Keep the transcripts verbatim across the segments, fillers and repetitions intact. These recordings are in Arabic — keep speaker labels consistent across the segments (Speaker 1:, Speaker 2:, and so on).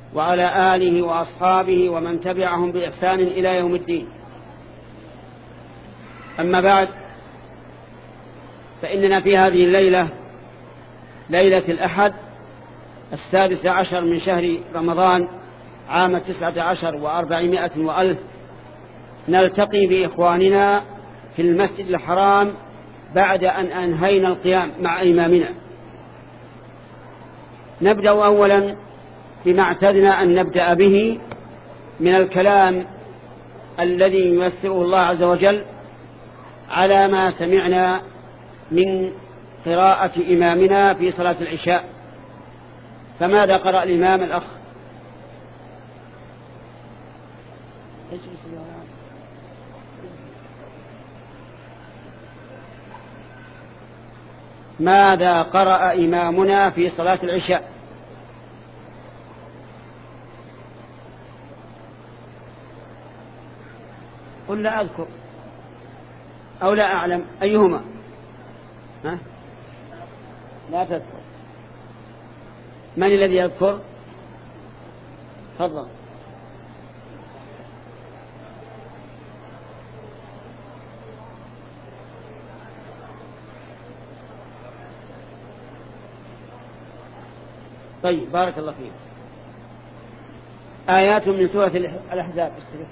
Speaker 1: وعلى آله وأصحابه ومن تبعهم بإحسان إلى يوم الدين. أما بعد، فإننا في هذه الليلة، ليلة الأحد السادس عشر من شهر رمضان عام تسعة عشر وأربعمائة وألف، نلتقي بإخواننا في المسجد الحرام بعد أن أنهينا القيام مع إمامنا. نبدأ أولا بما اعتدنا أن نبدأ به من الكلام الذي ييسره الله عز وجل على ما سمعنا من قراءة إمامنا في صلاة العشاء. فماذا قرأ الإمام الأخ؟ ماذا قرأ إمامنا في صلاة العشاء؟ قل لا أذكر أو لا أعلم أيهما. ها؟ لا تذكر. من الذي يذكر؟ تفضل. طيب، بارك الله فيك. آيات من سورة الأحزاب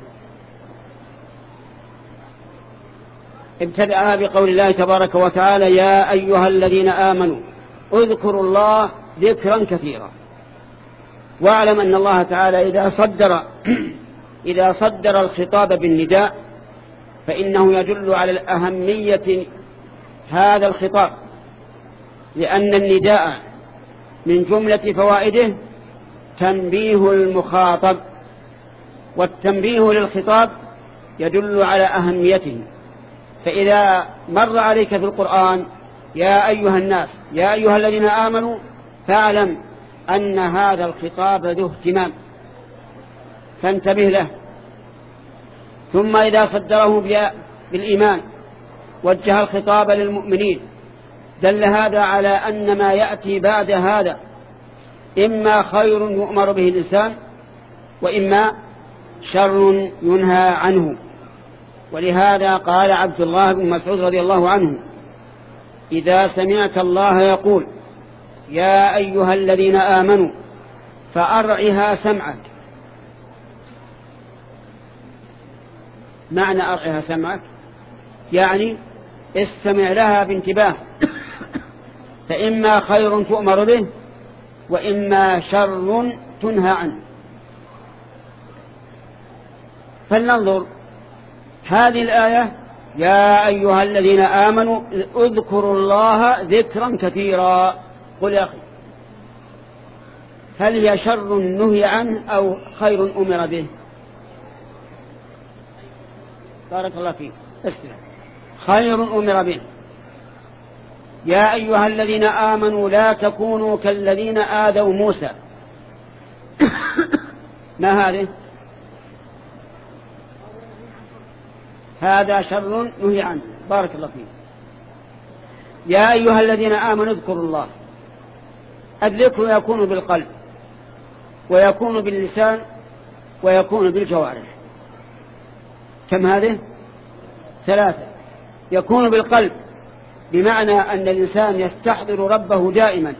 Speaker 1: ابتدأها بقول الله تبارك وتعالى: يا أيها الذين آمنوا اذكروا الله ذكرا كثيرا. واعلم أن الله تعالى إذا صدر إذا صدر الخطاب بالنداء فإنه يدل على الأهمية هذا الخطاب، لأن النداء من جملة فوائده تنبيه المخاطب، والتنبيه للخطاب يدل على أهميته. فإذا مر عليك في القرآن يا أيها الناس، يا أيها الذين آمنوا، فاعلم أن هذا الخطاب ذو اهتمام، فانتبه له. ثم إذا صدره بالإيمان وجه الخطاب للمؤمنين، دل هذا على أن ما يأتي بعد هذا إما خير يؤمر به الإنسان وإما شر ينهى عنه. ولهذا قال عبد الله بن مسعود رضي الله عنه: إذا سمعت الله يقول يا أيها الذين آمنوا فأرعها سمعك. معنى أرعها سمعك يعني استمع لها بانتباه، فإما خير تؤمر به وإما شر تنهى عنه. فلننظر هذه الآية: يا أيها الذين آمنوا اذكروا الله ذكرا كثيرا. قل يا أخي، هل هي شر نهي عنه أو خير أمر به؟ بارك الله فيك. اسمع، خير أمر به. يا أيها الذين آمنوا لا تكونوا كالذين آذوا موسى. ما هذه؟ هذا شر نهي عنه. بارك الله فيك. يا أيها الذين آمنوا اذكروا الله. الذكر يكون بالقلب ويكون باللسان ويكون بالجوارح. كم هذه؟ ثلاثة. يكون بالقلب بمعنى أن الإنسان يستحضر ربه دائما،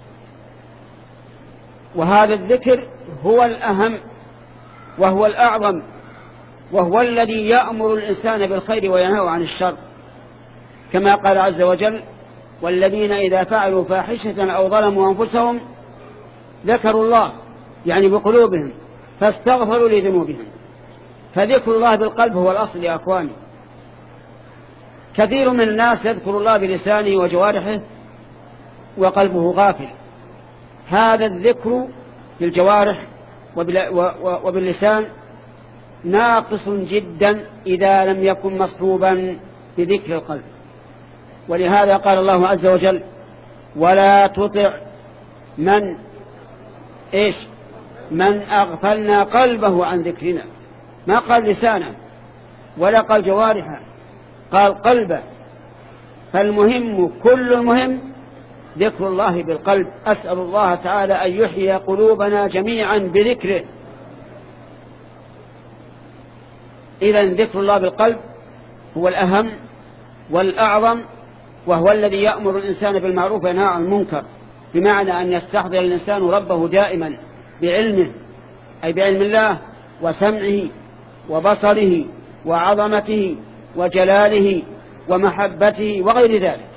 Speaker 1: وهذا الذكر هو الأهم وهو الأعظم، وهو الذي يأمر الإنسان بالخير وينهى عن الشر، كما قال عز وجل: والذين إذا فعلوا فاحشة أو ظلموا أنفسهم ذكروا الله، يعني بقلوبهم، فاستغفروا لذنوبهم. فذكر الله بالقلب هو الأصل يا أخواني. كثير من الناس يذكر الله بلسانه وجوارحه وقلبه غافل. هذا الذكر بالجوارح وباللسان ناقص جدا إذا لم يكن مصحوبا بذكر القلب. ولهذا قال الله عز وجل: ولا تطع من إيش من أغفلنا قلبه عن ذكرنا. ما قال لسانه ولا قال جوارحه، قال قلبه. فالمهم، كل المهم ذكر الله بالقلب. أسأل الله تعالى أن يحيي قلوبنا جميعا بذكره. إذن ذكر الله بالقلب هو الأهم والأعظم، وهو الذي يأمر الإنسان بالمعروف وينهى عن المنكر، بمعنى أن يستحضر الإنسان ربه دائما بعلمه، أي بعلم الله وسمعه وبصره وعظمته وجلاله ومحبته وغير ذلك.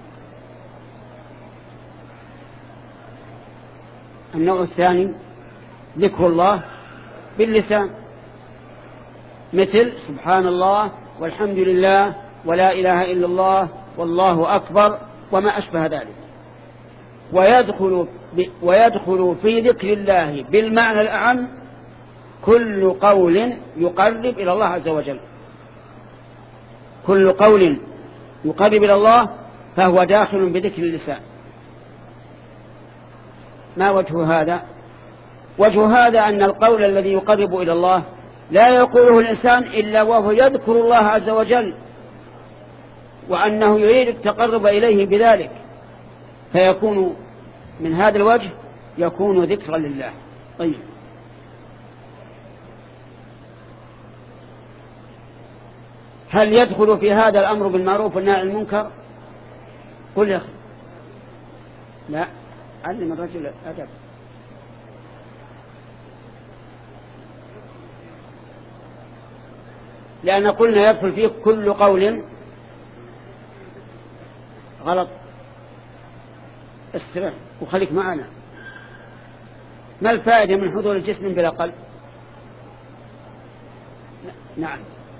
Speaker 1: النوع الثاني ذكر الله باللسان، مثل سبحان الله والحمد لله ولا إله إلا الله والله أكبر وما أشبه ذلك. ويدخل, ويدخل في ذكر الله بالمعنى الأعم كل قول يقرب إلى الله عز وجل. كل قول يقرب إلى الله فهو داخل بذكر اللسان. ما وجه هذا؟ وجه هذا أن القول الذي يقرب إلى الله لا يقوله الإنسان إلا وهو يذكر الله عز وجل، وأنه يريد التقرب إليه بذلك، فيكون من هذا الوجه يكون ذكرا لله. طيب، هل يدخل في هذا الأمر بالمعروف والنهي عن المنكر؟ قل يا أخي. لا، علم الرجل أدب. لأن قلنا يدخل فيه كل قول. غلط، استرح وخليك معنا. ما الفائدة من حضور الجسم بلا قلب؟ نعم،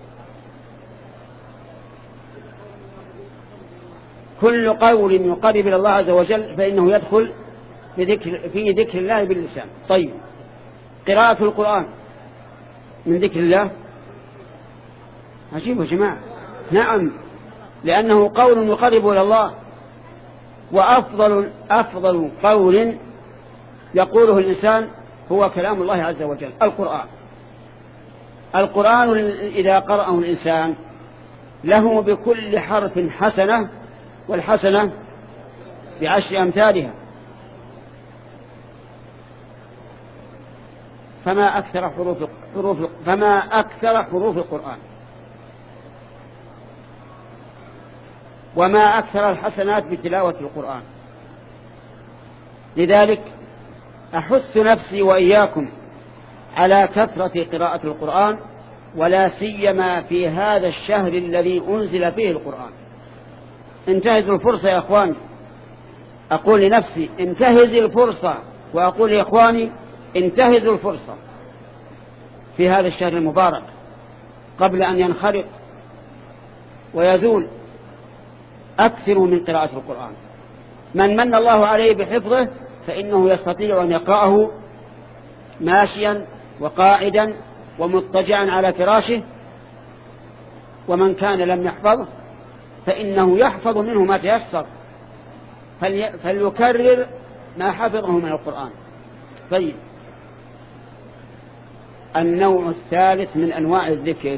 Speaker 1: كل قول يقرب إلى الله عز وجل فإنه يدخل في ذكر, في ذكر الله باللسان. طيب، قراءة القرآن من ذكر الله؟ عجيب يا جماعة. نعم، لأنه قول يقرب إلى الله، وأفضل أفضل قول يقوله الإنسان هو كلام الله عز وجل، القرآن. القرآن إذا قرأه الإنسان له بكل حرف حسنة، والحسنة بعشر أمثالها. فما أكثر حروف حروف فما أكثر حروف القرآن، وما أكثر الحسنات بتلاوة القرآن. لذلك أحث نفسي وإياكم على كثرة قراءة القرآن، ولا سيما في هذا الشهر الذي أنزل فيه القرآن. انتهزوا الفرصة يا أخواني، أقول لنفسي انتهز الفرصة، وأقول يا أخواني انتهزوا الفرصة في هذا الشهر المبارك قبل أن ينخرط ويزول. أكثروا من قراءة القرآن. من من الله عليه بحفظه فإنه يستطيع أن يقرأه ماشيا وقاعدا ومضطجعا على فراشه، ومن كان لم يحفظه فإنه يحفظ منه ما تيسر، فليكرر ما حفظه من القرآن. طيب، النوع الثالث من أنواع الذكر،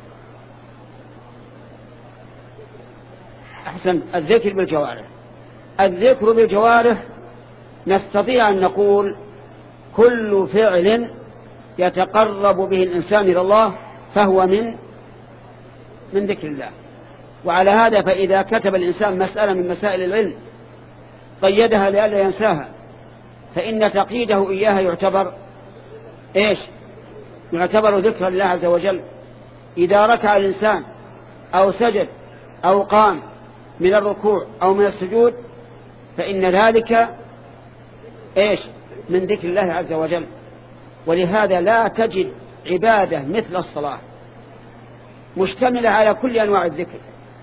Speaker 1: أحسن، الذكر بالجوارح. الذكر بالجوارح نستطيع أن نقول كل فعل يتقرب به الإنسان إلى الله فهو من من ذكر الله. وعلى هذا فإذا كتب الإنسان مسألة من مسائل العلم قيدها لئلا ينساها، فإن تقييده إياها يعتبر إيش؟ يعتبر ذكر الله عز وجل. إذا ركع الإنسان أو سجد أو قام من الركوع أو من السجود فإن ذلك إيش؟ من ذكر الله عز وجل. ولهذا لا تجد عبادة مثل الصلاة مشتملة على كل أنواع الذكر.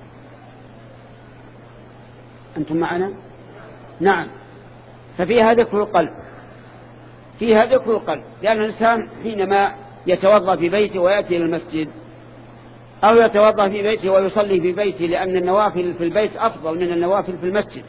Speaker 1: أنتم معنا؟ نعم. ففيها ذكر القلب، فيها ذكر القلب، لأن الإنسان حينما يتوضأ في بيته ويأتي إلى المسجد، أو يتوضأ في بيته ويصلي في بيته، لأن النوافل في البيت أفضل من النوافل في المسجد،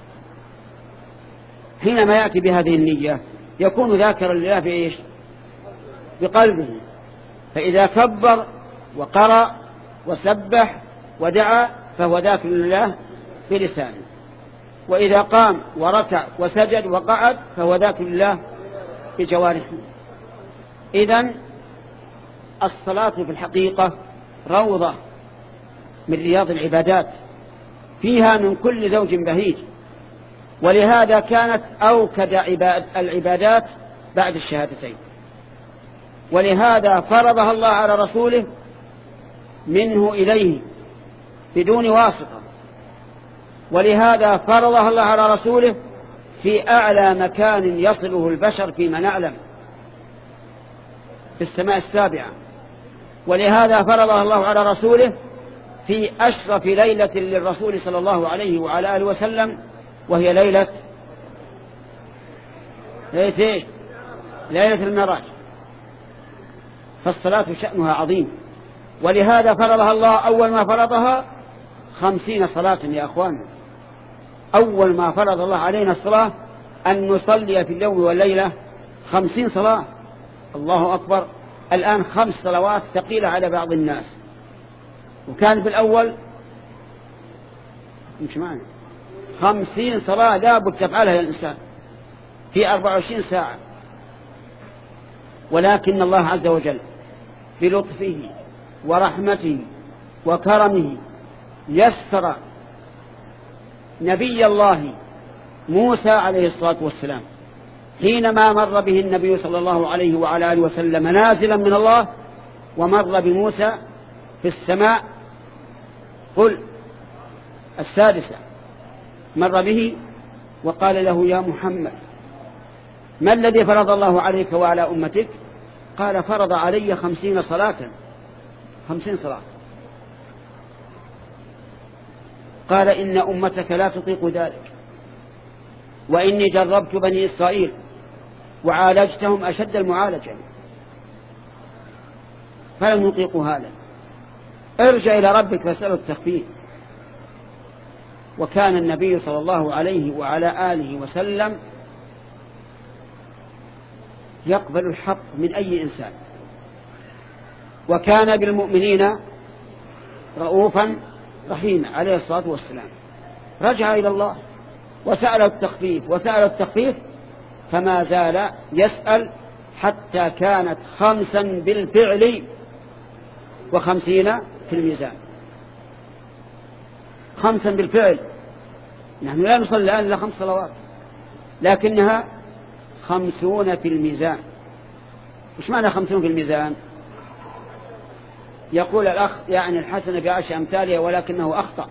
Speaker 1: حينما يأتي بهذه النية يكون ذاكرا لله بإيش؟ بقلبه. فإذا كبر وقرأ وسبح ودعا فهو ذاكر لله بلسانه. وإذا قام وركع وسجد وقعد فهو ذاكر لله بجوارحه. إذن الصلاة في الحقيقة روضة من رياض العبادات، فيها من كل زوج بهيج، ولهذا كانت أوكد العبادات بعد الشهادتين، ولهذا فرضها الله على رسوله منه إليه بدون واسطة، ولهذا فرضها الله على رسوله في أعلى مكان يصله البشر فيما نعلم في السماء السابعة، ولهذا فرضها الله على رسوله في أشرف ليلة للرسول صلى الله عليه وعلى آله وسلم، وهي ليلة ليلة, ليلة المعراج. فالصلاة شأنها عظيم، ولهذا فرضها الله أول ما فرضها خمسين صلاة يا أخوان. أول ما فرض الله علينا الصلاة أن نصلي في اليوم والليلة خمسين صلاة. الله أكبر. الآن خمس صلوات ثقيلة على بعض الناس، وكان في الأول مش معنى خمسين صلاة لابد تفعلها الإنسان في أربع وعشرين ساعة. ولكن الله عز وجل بلطفه ورحمته وكرمه يسر نبي الله موسى عليه الصلاة والسلام حينما مر به النبي صلى الله عليه وعلى آله وسلم نازلا من الله، ومر بموسى في السماء قل السادسة، مر به وقال له يا محمد ما الذي فرض الله عليك وعلى أمتك؟ قال فرض علي خمسين صلاة. خمسين صلاة. قال إن أمتك لا تطيق ذلك، وإني جربت بني إسرائيل وعالجتهم أشد المعالجة فلم يطيقوا هذا، ارجع إلى ربك فاسأله التخفيف. وكان النبي صلى الله عليه وعلى آله وسلم يقبل الحق من أي إنسان، وكان بالمؤمنين رؤوفا رحيما عليه الصلاة والسلام. رجع إلى الله وسأل التخفيف وسأل التخفيف فما زال يسأل حتى كانت خمسا بالفعل وخمسين في الميزان. خمسا بالفعل، نحن لا نصلي الآن إلا خمس صلوات، لكنها خمسون في الميزان. وش معنى خمسون في الميزان؟ يقول الأخ يعني الحسنة بعشر أمثالها ولكنه أخطأ.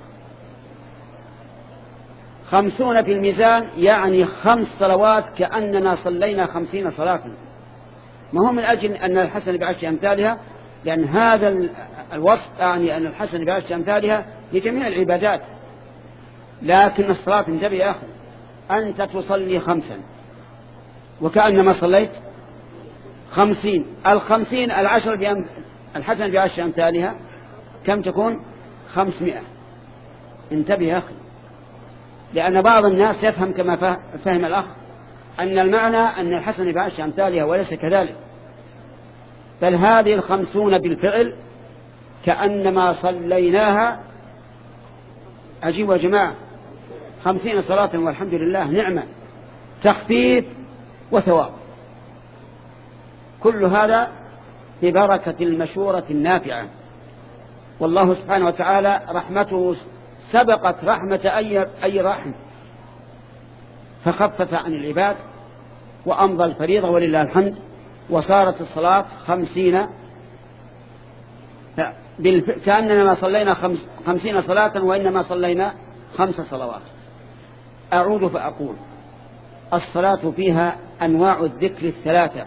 Speaker 1: خمسون في الميزان يعني خمس صلوات كأننا صلينا خمسين صلاة، ما هو من أجل أن الحسنة بعشر أمثالها، لأن هذا الوصف يعني أن الحسنة بعشر أمثالها لجميع العبادات، لكن الصلاة انتبه يا أخي، أنت تصلي خمسا وكأنما صليت خمسين. الخمسين العشر بأم... الحسنة بعشر أمثالها كم تكون؟ خمسمائة. انتبه يا أخي، لأن بعض الناس يفهم كما فهم الأخ أن المعنى أن الحسنة بعشر أمثالها، وليس كذلك، بل هذه الخمسون بالفعل كأنما صليناها. أجيب يا جماعة، خمسين صلاة والحمد لله نعمة، تخفيف وثواب، كل هذا ببركة المشورة النافعة. والله سبحانه وتعالى رحمته سبقت رحمة أي, أي رحم، فخفف عن العباد وأمضى الفريضة ولله الحمد، وصارت الصلاة خمسين بالف... كأننا ما صلينا خمس... خمسين صلاة وإنما صلينا خمس صلوات. أعود فأقول الصلاة فيها أنواع الذكر الثلاثة.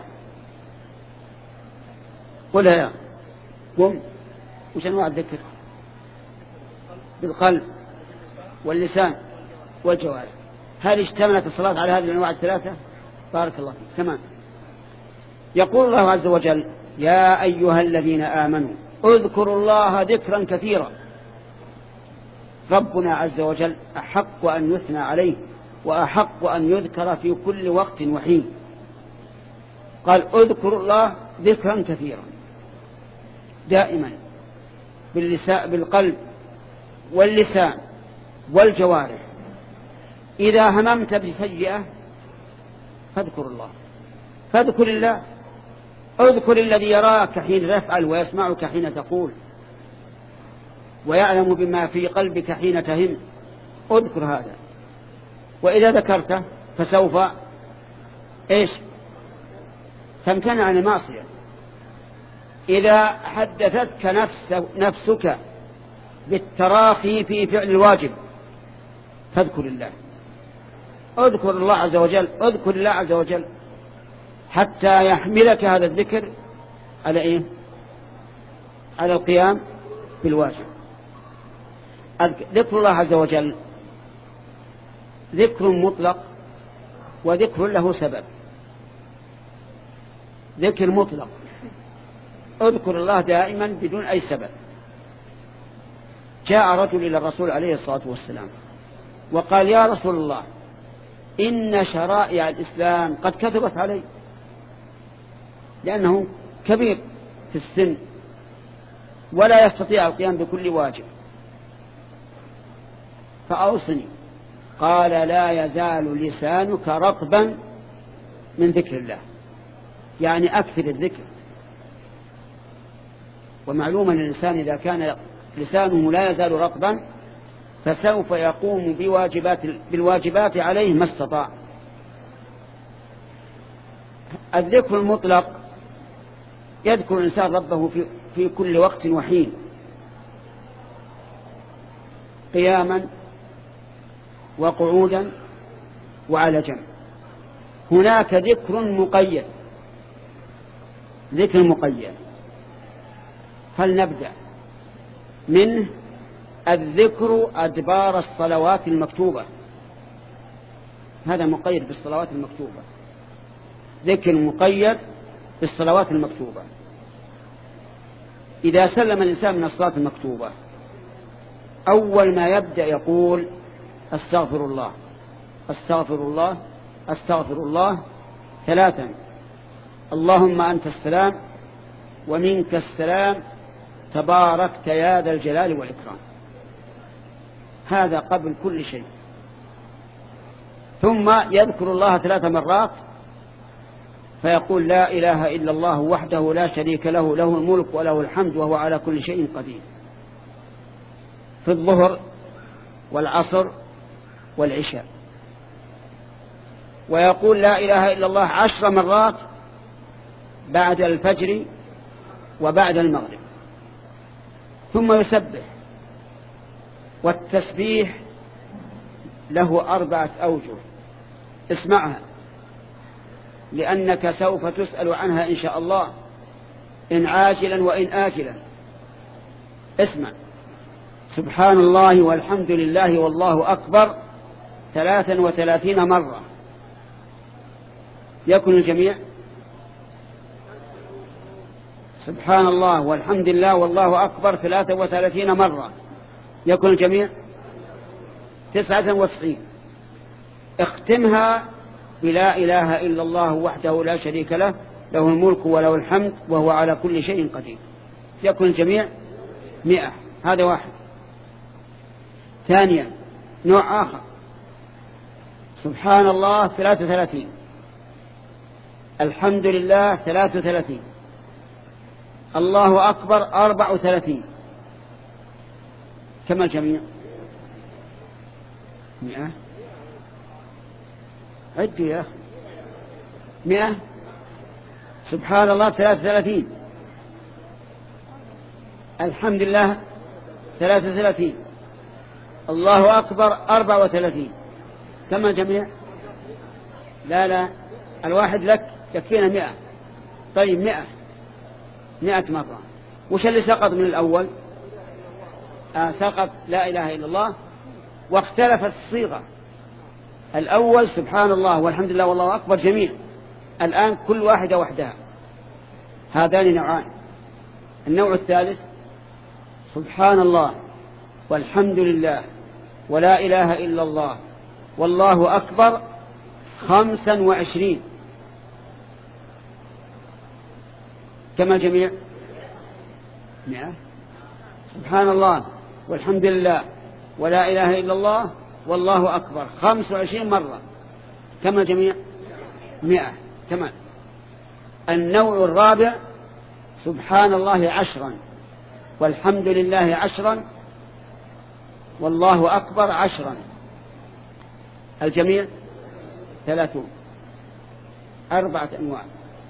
Speaker 1: قلها يا قم. وش أنواع الذكر؟ بالقلب واللسان والجوارح. هل اشتملت الصلاة على هذه الأنواع الثلاثة؟ بارك الله فيك. تمام. يقول الله عز وجل يا أيها الذين آمنوا اذكروا الله ذكرا كثيرا. ربنا عز وجل أحق أن يثنى عليه وأحق أن يذكر في كل وقت وحين. قال اذكروا الله ذكرا كثيرا، دائما باللسان بالقلب واللسان والجوارح. إذا هممت بسيئة فاذكر الله، فاذكر الله، اذكر الذي يراك حين تفعل ويسمعك حين تقول ويعلم بما في قلبك حين تهم، اذكر هذا. وإذا ذكرته فسوف إيش تمتنع عن المعصية. إذا حدثتك نفس نفسك بالتراخي في فعل الواجب فاذكر الله، اذكر الله عز وجل، اذكر الله عز وجل حتى يحملك هذا الذكر على إيه؟ على القيام بالواجب. ذكر الله عز وجل ذكر مطلق وذكر له سبب. ذكر مطلق اذكر الله دائما بدون أي سبب. جاء رجل إلى الرسول عليه الصلاة والسلام وقال: يا رسول الله، إن شرائع الإسلام قد كثرت علي، لأنه كبير في السن ولا يستطيع القيام بكل واجب، فأوصني. قال: لا يزال لسانك رطبا من ذكر الله، يعني أكثر الذكر. ومعلوم أن الإنسان إذا كان لسانه لا يزال رطبا فسوف يقوم بواجبات بالواجبات عليه ما استطاع. الذكر المطلق يذكر الإنسان ربه في, في كل وقت وحين، قياما وقعودا وعلى جنب. هناك ذكر مقيد، ذكر مقيد، فلنبدأ منه. الذكر أدبار الصلوات المكتوبة، هذا مقيد بالصلوات المكتوبة، ذكر مقيد بالصلوات المكتوبة. إذا سلم الإنسان من الصلاة المكتوبة أول ما يبدأ يقول: أستغفر الله أستغفر الله أستغفر الله ثلاثا، اللهم أنت السلام ومنك السلام تباركت يا ذا الجلال والإكرام. هذا قبل كل شيء. ثم يذكر الله ثلاث مرات فيقول: لا إله إلا الله وحده لا شريك له، له الملك وله الحمد وهو على كل شيء قدير، في الظهر والعصر والعشاء. ويقول: لا إله إلا الله عشر مرات بعد الفجر وبعد المغرب. ثم يسبح. والتسبيح له أربعة أوجه، اسمعها لأنك سوف تسأل عنها إن شاء الله، إن عاجلا وإن آجلا. اسمع: سبحان الله والحمد لله والله أكبر ثلاثا وثلاثين مرة. يكون الجميع سبحان الله والحمد لله والله أكبر ثلاثا وثلاثين مرة. يكون الجميع تسعة وتسعين. اختمها بلا إله إلا الله وحده لا شريك له، له الملك وله الحمد وهو على كل شيء قدير. يكون الجميع مئة. هذا واحد. ثانيا نوع آخر: سبحان الله ثلاثة وثلاثين، الحمد لله ثلاثة وثلاثين، الله أكبر أربع وثلاثين. كم الجميع؟ مئة. عد يا أخي. مئة. سبحان الله ثلاثة وثلاثين، الحمد لله ثلاثة وثلاثين، الله أكبر أربع وثلاثين. كم الجميع؟ لا لا، الواحد لك يكفينا مئة. طيب مئة، مئة مرة. وش اللي سقط من الأول؟ آه سقط لا إله إلا الله، واختلفت الصيغة. الأول سبحان الله والحمد لله والله أكبر جميع، الآن كل واحدة وحدها. هذان نوعان. النوع الثالث: سبحان الله والحمد لله ولا إله إلا الله والله أكبر خمسا وعشرين. كما الجميع؟ مئة. سبحان الله والحمد لله ولا إله إلا الله والله أكبر خمس وعشرين مرة. كم الجميع؟ مئة. تمام. النوع الرابع سبحان الله عشرا والحمد لله عشرا والله أكبر عشرا. الجميع ثلاثون. أربعة أنواع.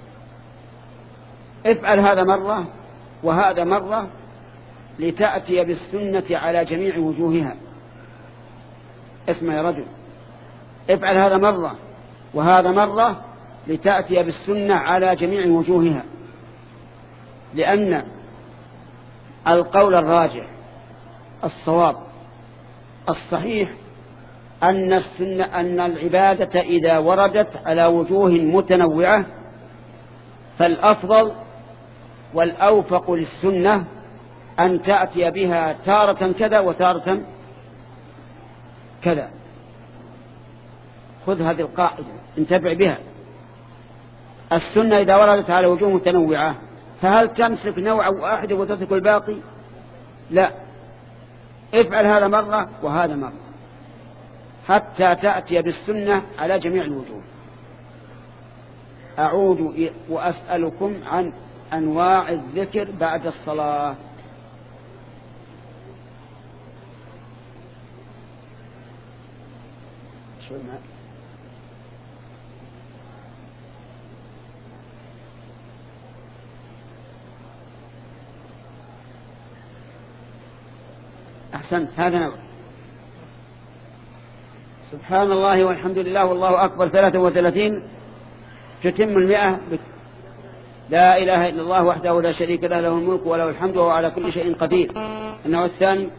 Speaker 1: افعل هذا مرة وهذا مرة لتأتي بالسنة على جميع وجوهها. اسمع يا رجل، افعل هذا مرة وهذا مرة لتأتي بالسنة على جميع وجوهها، لأن القول الراجح الصواب الصحيح أن السنة أن العبادة إذا وردت على وجوه متنوعة فالأفضل والأوفق للسنة أن تأتي بها تارة كذا وتارة كذا. خذ هذه القاعدة انتبع بها. السنة إذا وردت على وجوه متنوعة فهل تمسك نوعا واحدا وتترك الباقي؟ لا، افعل هذا مرة وهذا مرة حتى تأتي بالسنة على جميع الوجوه. أعود وأسألكم عن أنواع الذكر بعد الصلاة. شوي معك. أحسنت، هذا نوع. سبحان الله والحمد لله والله أكبر ثلاثة وثلاثين تتم المئة. لا إله إلا الله وحده لا شريك له له الملك وله الحمد وهو على كل شيء قدير. النوع الثاني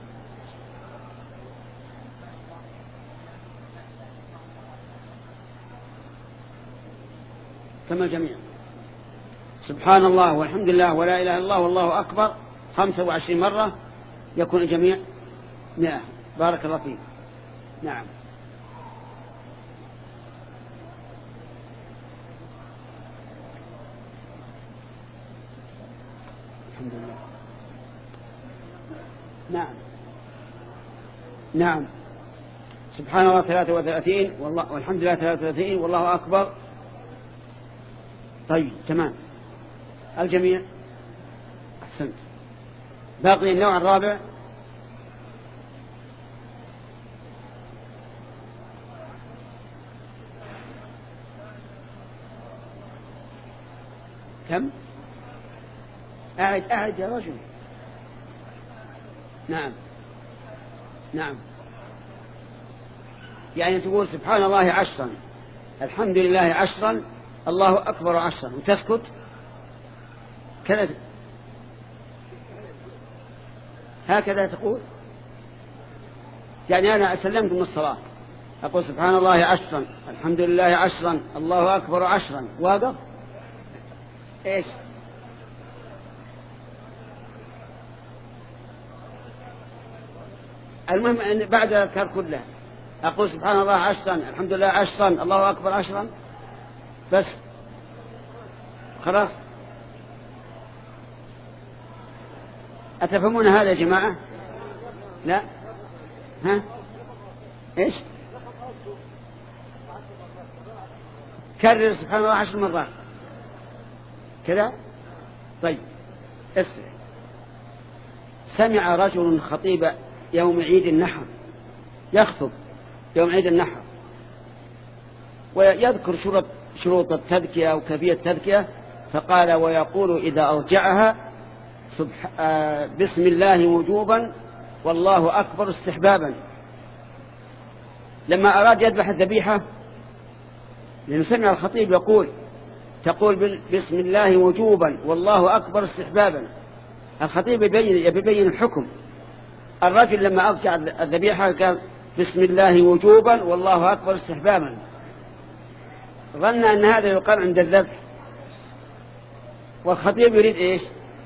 Speaker 1: كما الجميع سبحان الله والحمد لله ولا إله إلا الله والله أكبر خمسة وعشرين مرة يكون الجميع مئة. بارك الله فيك. نعم. الحمد لله. نعم نعم. سبحان الله ثلاثة وثلاثين والله والحمد لله ثلاثة وثلاثين والله أكبر. طيب تمام. الجميع أحسنت. باقي النوع الرابع كم؟ أعد أعد يا رجل. نعم نعم. يعني تقول سبحان الله عشرا الحمد لله عشرا الله أكبر عشرا وتسكت كذا، هكذا تقول. يعني أنا أسلمت من الصلاة أقول سبحان الله عشرا الحمد لله عشرا الله أكبر عشرا واقف إيش؟ المهم أن بعد الأذكار كلها أقول سبحان الله عشرا الحمد لله عشرا الله أكبر عشرا بس خلاص. أتفهمون هذا يا جماعة؟ لا؟ ها؟ إيش؟ كرر سبحان الله عشر مرات كذا. طيب اسمع. سمع رجل خطيب يوم عيد النحر يخطب يوم عيد النحر ويذكر شروط شروط التذكية وكيفية التذكية، فقال ويقول إذا أرجعها بسم الله وجوبا والله أكبر استحبابا. لما أراد يذبح الذبيحة لأنه سمع الخطيب يقول تقول بسم الله وجوبا والله أكبر استحبابا، الخطيب يبين يبين الحكم. الرجل لما أرجع الذبيحة قال بسم الله وجوبا والله أكبر استحبابا، ظن أن هذا يقال عند الذبح، والخطيب يريد إيش؟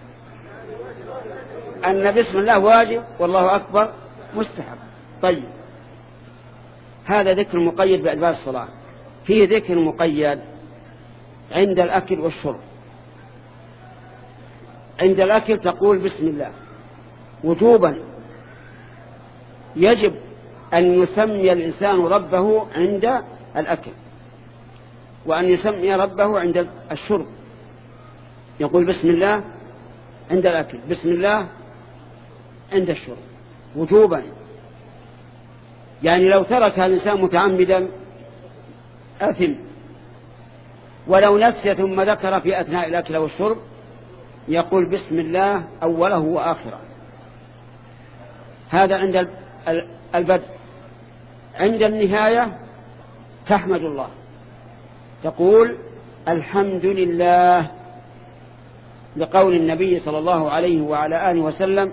Speaker 1: أن بسم الله واجب والله أكبر مستحب. طيب هذا ذكر مقيد بأدبار الصلاة. فيه ذكر مقيد عند الأكل والشرب. عند الأكل تقول بسم الله وجوبا، يجب أن يسمي الإنسان ربه عند الأكل، وأن يسمي ربه عند الشرب. يقول بسم الله عند الأكل، بسم الله عند الشرب وجوبا. يعني لو ترك الإنسان متعمدا أثم، ولو نسي ثم ذكر في أثناء الأكل والشرب يقول بسم الله أوله وآخره. هذا عند البدء. عند النهاية تحمد الله، تقول الحمد لله، لقول النبي صلى الله عليه وعلى آله وسلم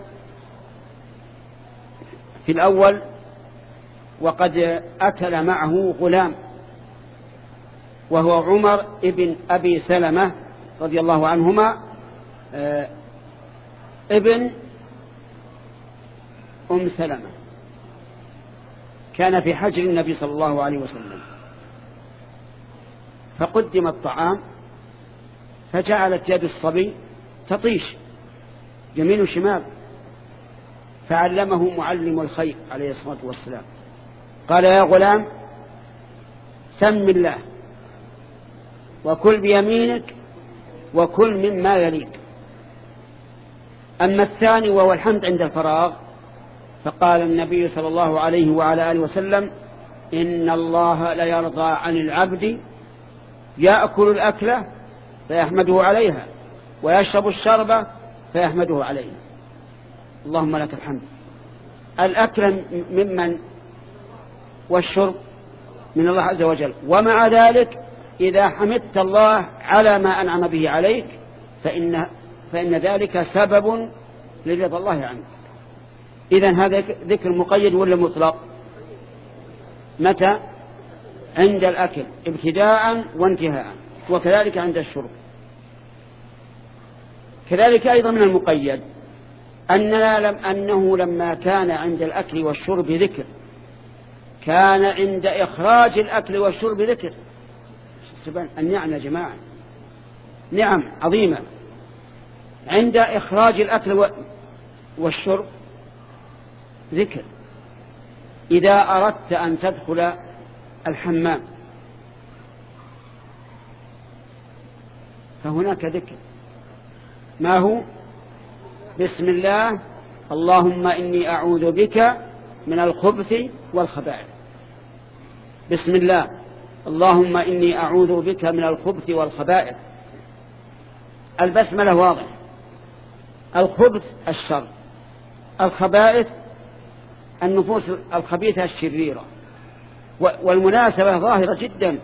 Speaker 1: في الأول: وقد أكل معه غلام، وهو عمر ابن أبي سلمة رضي الله عنهما، ابن أم سلمة، كان في حجر النبي صلى الله عليه وسلم، فقدم الطعام فجعلت يد الصبي تطيش يمين وشمال، فعلمه معلم الخير عليه الصلاة والسلام، قال: يا غلام سم الله وكل بيمينك وكل مما يليك. أما الثاني وهو الحمد عند الفراغ، فقال النبي صلى الله عليه وعلى آله وسلم: إن الله لا يرضى عن العبد يأكل الأكلة فيحمده عليها، ويشرب الشربة فيحمده عليها. اللهم لك الحمد. الأكل ممن؟ والشرب من الله عز وجل. ومع ذلك إذا حمدت الله على ما أنعم به عليك فإن, فإن ذلك سبب لرضا الله عنك. إذن هذا ذكر مقيد ولا مطلق؟ متى؟ عند الأكل ابتداء وانتهاء، وكذلك عند الشرب. كذلك أيضا من المقيد أننا لم أنه لما كان عند الأكل والشرب ذكر، كان عند إخراج الأكل والشرب ذكر. النعم يا جماعة، نعم عظيمة. عند إخراج الأكل والشرب ذكر. إذا أردت أن تدخل الحمام فهناك ذكر. ما هو؟ بسم الله اللهم إني أعوذ بك من الخبث والخبائث. بسم الله اللهم إني أعوذ بك من الخبث والخبائث. البسملة واضح. الخبث الشر، الخبائث النفوس الخبيثة الشريرة. والمناسبة ظاهرة جدا.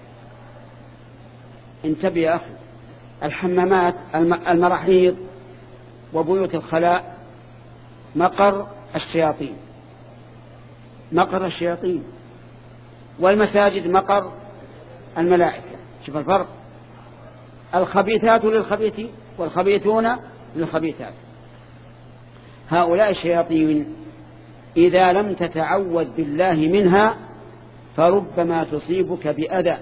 Speaker 1: انتبه يا أخي، الحمامات المراحيض وبيوت الخلاء مقر الشياطين، مقر الشياطين، والمساجد مقر الملائكة. شوف الفرق. الخبيثات للخبيثين والخبيثون للخبيثات. هؤلاء الشياطين إذا لم تتعوذ بالله منها فربما تصيبك بأذى.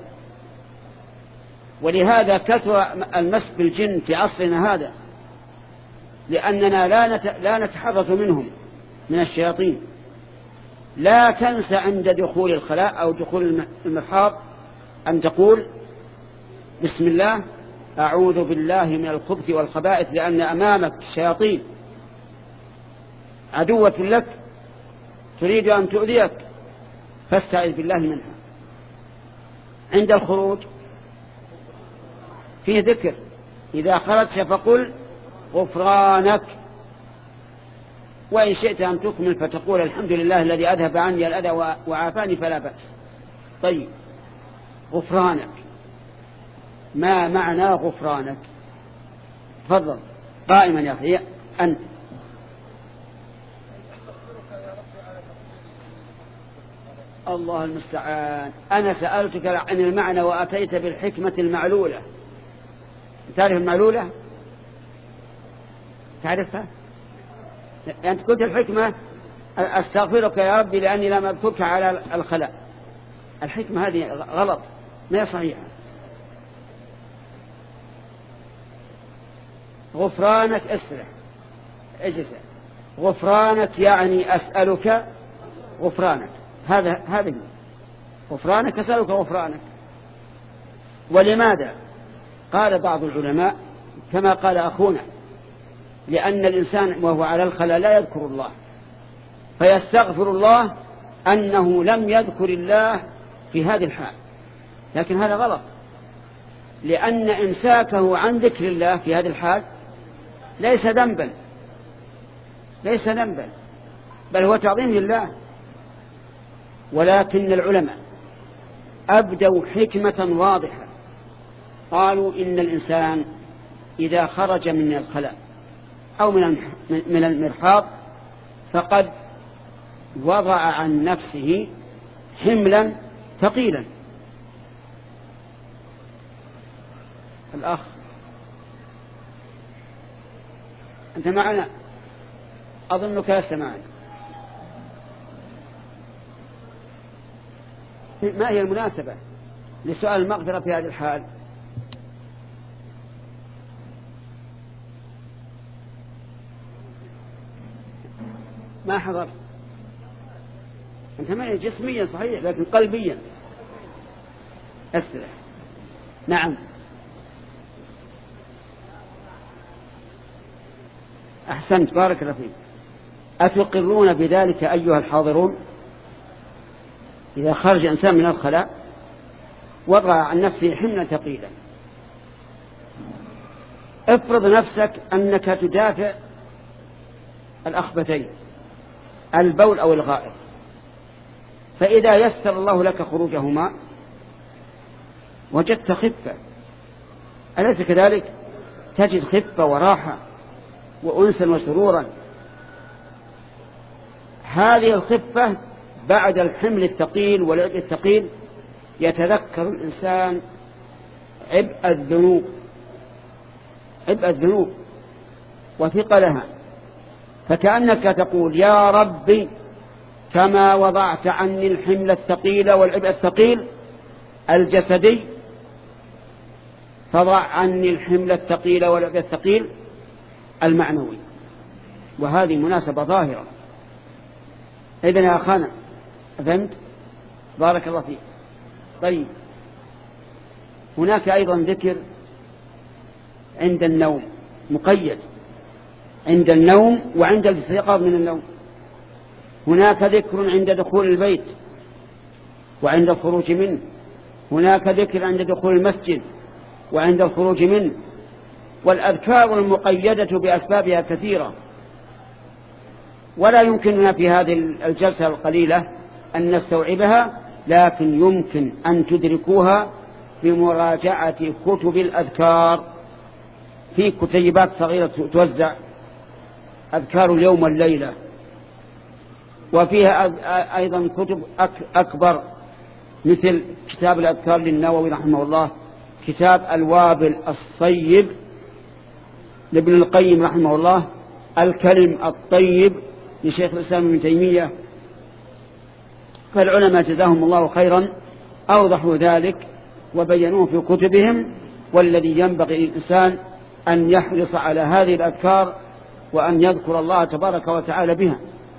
Speaker 1: ولهذا كثر المس بالجن في عصرنا هذا، لأننا لا لا نتحرز منهم من الشياطين. لا تنسى عند دخول الخلاء أو دخول المرحاض أن تقول بسم الله أعوذ بالله من الخبث والخبائث، لأن أمامك الشياطين عدوة لك تريد أن تؤذيك، فاستعذ بالله منها. عند الخروج فيه ذكر. إذا خرجت فقل غفرانك، وإن شئت أن تكمل فتقول الحمد لله الذي أذهب عني الأذى وعافاني فلا بأس. طيب، غفرانك، ما معنى غفرانك؟ تفضل قائما يا أخي أنت. الله المستعان. أنا سألتك عن المعنى وأتيت بالحكمة المعلولة. تعرف المعلولة؟ تعرفها؟ أنت قلت الحكمة أستغفرك يا ربي لأني لم أذكرك على الخلاء. الحكمة هذه غلط، ما هي صحيحة. غفرانك اسرع اجلس. غفرانك يعني أسألك غفرانك. هذا هذه غفرانك أسألك غفرانك. ولماذا؟ قال بعض العلماء كما قال أخونا، لأن الإنسان وهو على الخلاء لا يذكر الله، فيستغفر الله أنه لم يذكر الله في هذه الحال، لكن هذا غلط، لأن إمساكه عن ذكر الله في هذه الحال ليس ذنبا، ليس ذنبا، بل هو تعظيم لله. ولكن العلماء أبدوا حكمة واضحة، قالوا إن الإنسان إذا خرج من الخلاء أو من المرحاض فقد وضع عن نفسه حملا ثقيلا. الأخ أنت معنا؟ أظنك لست معنا. ما هي المناسبة لسؤال المغفرة في هذه الحال؟ ما حضر أنت معي جسميا صحيح لكن قلبيا أسرع. نعم أحسنت بارك الله فيك. أتقرون بذلك أيها الحاضرون؟ إذا خرج إنسان من الخلاء وضع عن نفسه حملا ثقيلا، افرض نفسك أنك تدافع الأخبثين البول أو الغائط، فإذا يسر الله لك خروجهما وجدت خفة، أليس كذلك؟ تجد خفة وراحة وأنسا وسرورا. هذه الخفة بعد الحمل الثقيل والعبء الثقيل يتذكر الإنسان عبء الذنوب، عبء الذنوب وثقلها، فكأنك تقول يا ربي كما وضعت عني الحمل الثقيل والعبء الثقيل الجسدي فضع عني الحمل الثقيل والعبء الثقيل المعنوي. وهذه مناسبة ظاهرة. إذن يا أخانا فهمت؟ بارك الله فيك. طيب هناك أيضا ذكر عند النوم مقيد، عند النوم وعند الاستيقاظ من النوم. هناك ذكر عند دخول البيت وعند الخروج منه، هناك ذكر عند دخول المسجد وعند الخروج منه. والأذكار المقيدة بأسبابها كثيرة، ولا يمكننا في هذه الجلسة القليلة أن نستوعبها، لكن يمكن أن تدركوها بمراجعة كتب الأذكار في كتيبات صغيرة توزع، أذكار اليوم والليلة، وفيها أيضا كتب أكبر مثل كتاب الأذكار للنووي رحمه الله، كتاب الوابل الصيب لابن القيم رحمه الله، الكلم الطيب لشيخ الإسلام ابن تيمية. فالعلماء جزاهم الله خيرا أوضحوا ذلك وبينوه في كتبهم، والذي ينبغي للإنسان أن يحرص على هذه الأذكار وأن يذكر الله تبارك وتعالى بها.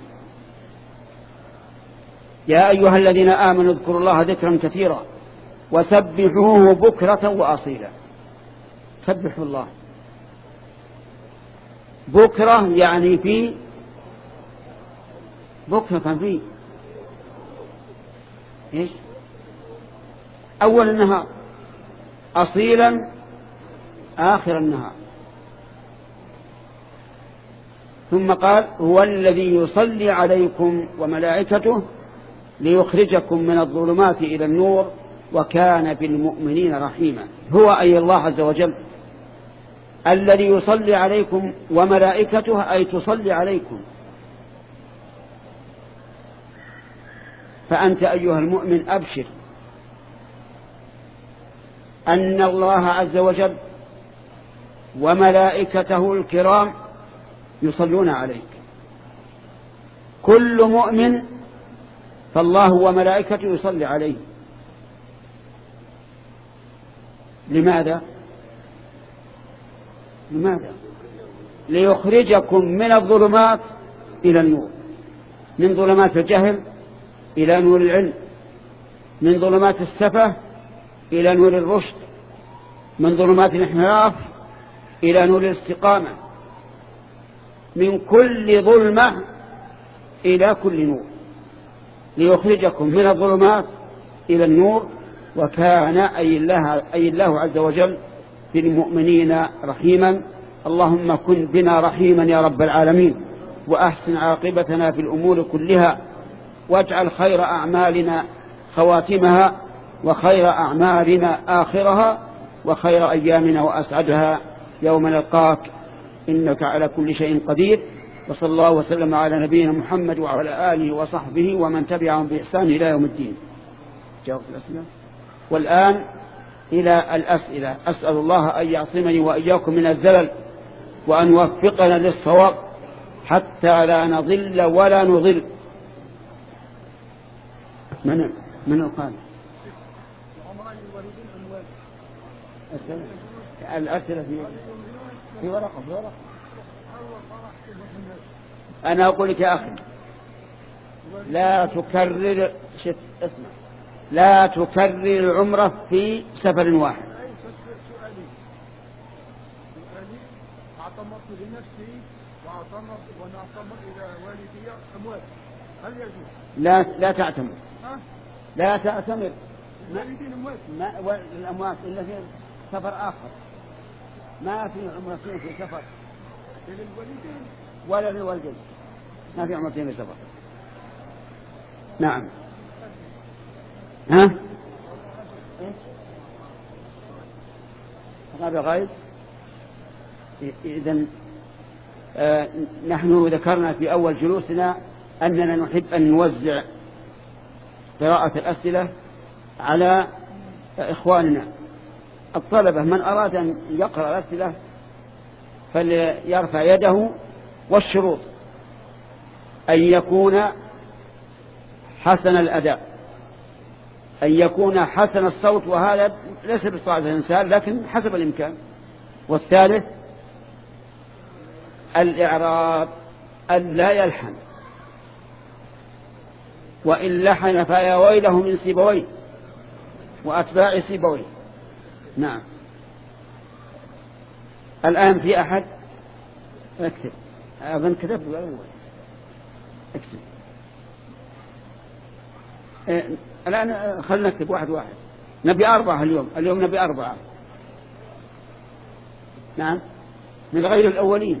Speaker 1: يا أيها الذين آمنوا اذكروا الله ذكرا كثيرا وسبحوه بكرة وأصيلا. سبحوا الله بكرة يعني في بكرة كان في إيش؟ أول النهار، أصيلا آخر النهار. ثم قال هو الذي يصلي عليكم وملائكته ليخرجكم من الظلمات إلى النور وكان بالمؤمنين رحيما. هو أي الله عز وجل الذي يصلي عليكم وملائكته، أي تصلي عليكم. فأنت أيها المؤمن أبشر أن الله عز وجل وملائكته الكرام يصلون عليك. كل مؤمن فالله وملائكته يصلي عليه. لماذا؟ لماذا؟ ليخرجكم من الظلمات إلى النور، من ظلمات الجهل إلى نور العلم، من ظلمات السفة إلى نور الرشد، من ظلمات الانحراف إلى نور الاستقامة، من كل ظلمة إلى كل نور، ليخرجكم من الظلمات إلى النور. وكان أي الله, أي الله عز وجل بالمؤمنين رحيما. اللهم كن بنا رحيما يا رب العالمين، وأحسن عاقبتنا في الأمور كلها، واجعل خير أعمالنا خواتمها، وخير أعمالنا آخرها، وخير أيامنا وأسعدها يوم نلقاك إنك على كل شيء قدير. وصلى الله وسلم على نبينا محمد وعلى آله وصحبه ومن تبعهم بإحسان إلى يوم الدين. جاوبت الأسئلة. والآن إلى الأسئلة. أسأل الله أن يعصمني وإياكم من الزلل، وأن يوفقنا للصواب حتى لا نضل ولا نضل. من من القادم؟ الأسئلة في في ورقة في ورقة. أنا أقول لك يا أخي، لا تكرر شف اسمع لا تكرر العمرة في سفر واحد.
Speaker 2: اعتمرت لنفسي واعتمرت وانا اعتمر الى والدي اموات، هل يجوز؟
Speaker 1: لا لا تعتمر.
Speaker 2: ها؟
Speaker 1: لا تعتمر.
Speaker 2: الوالدين اموات.
Speaker 1: ما الاموات الا في سفر اخر، ما في عمرتين في سفر
Speaker 2: للوالدين
Speaker 1: ولا للوالدين، ما في عمرتين في سفر. نعم. ها؟ ايش؟ غاب غايب. إذن آه نحن ذكرنا في أول جلوسنا أننا نحب أن نوزع قراءة الأسئلة على إخواننا الطلبة. من أراد أن يقرأ الأسئلة فليرفع يده. والشروط أن يكون حسن الأداء، أن يكون حسن الصوت، وهذا ليس باستطاعة الإنسان لكن حسب الإمكان. والثالث الإعراب، أن لا يلحن، وإن لحن فيا ويله من سيبويه وأتباع سيبويه. نعم. الآن في أحد اكتب، أظن كتبت الأول اكتب. إيه الآن خلنا نكتب واحد واحد. نبي أربعة اليوم، اليوم نبي أربعة. نعم، من غير الأولين.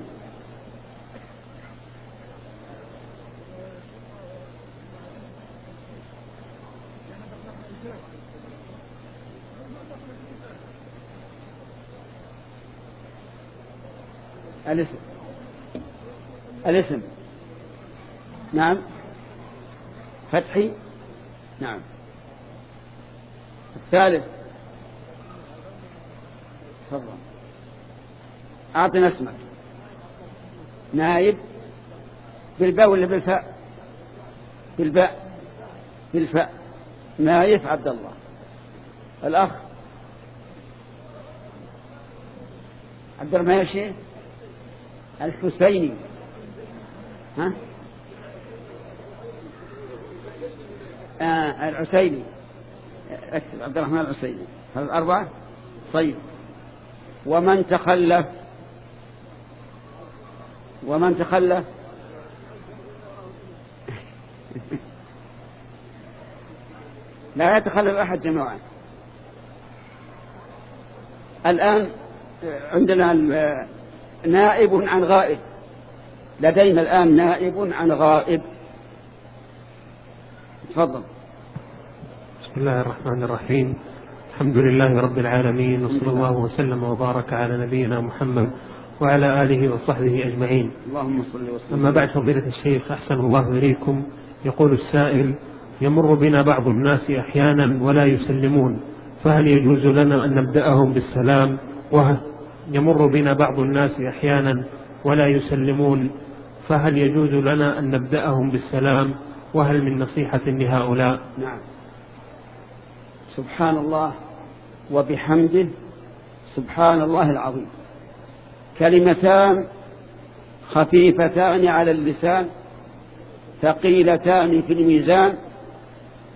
Speaker 1: الاسم الاسم نعم. فتحي. نعم. الثالث تفضل. أعطنا اسمك. نايب بالباء ولا بالفاء؟ بالباء. بالفاء. نايف عبد الله. الأخ عبد الرحمن الشيخ الحسيني. ها؟ آه العسيني. اكتب عبد الرحمن العسيني. هذا الأربعة. طيب. ومن تخلف ومن تخلف لا يتخلف أحد جماعة. الآن عندنا نائب عن غائب. لدينا الآن نائب عن غائب. تفضل.
Speaker 3: بسم الله الرحمن الرحيم. الحمد لله رب العالمين، وصلى الله وسلم وبارك على نبينا محمد وعلى آله وصحبه أجمعين.
Speaker 1: اللهم صل وسلم.
Speaker 3: أما بعد، فضيلة الشيخ أحسن الله إليكم، يقول السائل: يمر بنا بعض الناس أحيانا ولا يسلمون، فهل يجوز لنا أن نبدأهم بالسلام؟ وهل يمر بنا بعض الناس أحيانا ولا يسلمون، فهل يجوز لنا أن نبدأهم بالسلام؟ وهل من نصيحة لهؤلاء؟
Speaker 1: نعم. سبحان الله وبحمده، سبحان الله العظيم، كلمتان خفيفتان على اللسان ثقيلتان في الميزان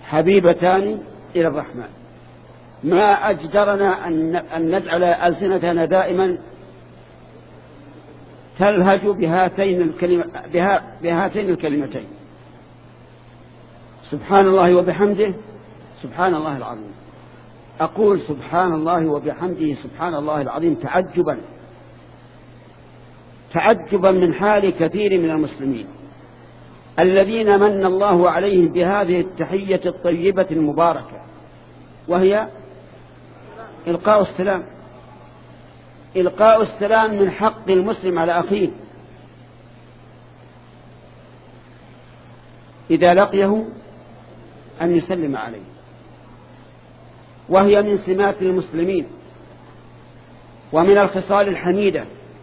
Speaker 1: حبيبتان إلى الرحمن. ما أجدرنا أن نجعل ألسنتنا دائما تلهج بهاتين, الكلمة بها بهاتين الكلمتين سبحان الله وبحمده سبحان الله العظيم. أقول سبحان الله وبحمده سبحان الله العظيم تعجبا تعجبا من حال كثير من المسلمين الذين من الله عليهم بهذه التحية الطيبة المباركة، وهي إلقاء السلام. إلقاء السلام من حق المسلم على أخيه إذا لقيه أن يسلم عليه، وهي من سمات المسلمين ومن الخصال الحميدة